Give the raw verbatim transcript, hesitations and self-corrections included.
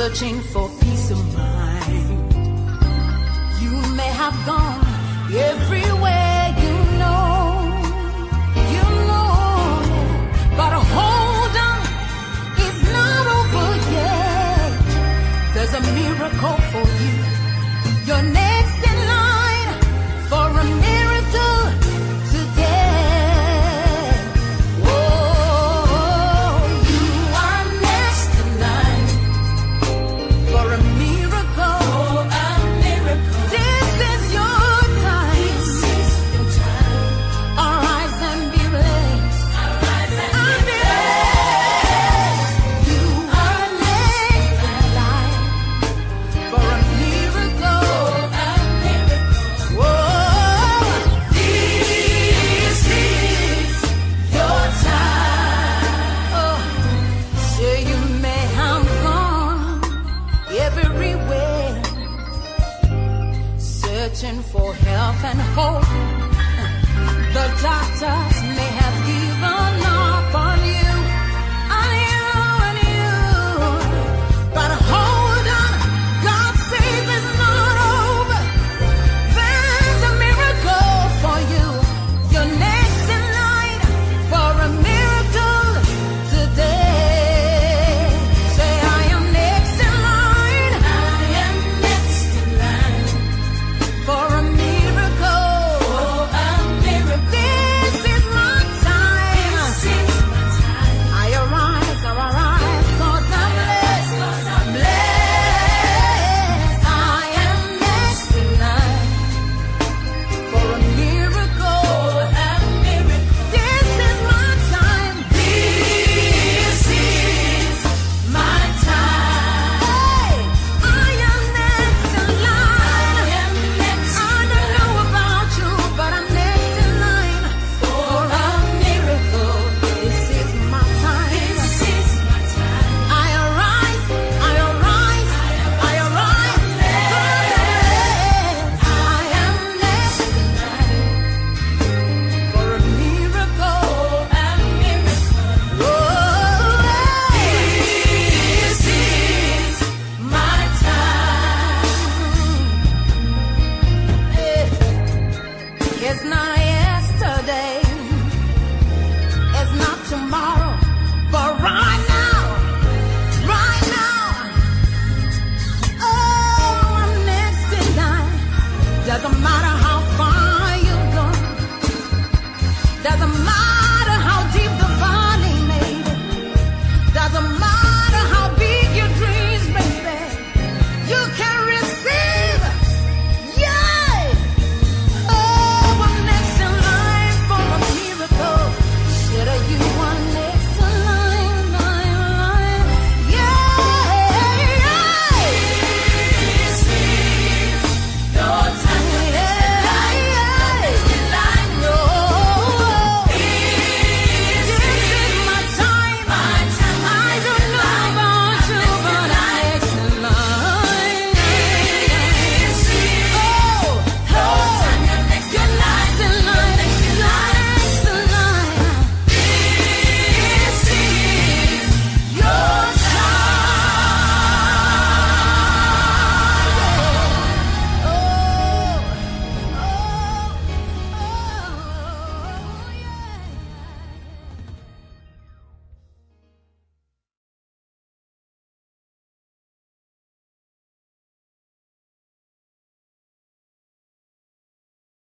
searching for peace of mind. You may have gone everywhere you know, you know, but hold on, it's not over yet. There's a miracle for you. You're next in line for a miracle today. Oh, you are next in line for a miracle. Oh, a miracle. This is your time. This is your time. Arise and be blessed. Arise and be blessed. You are next in line for a miracle. Searching for health and hope. The doctors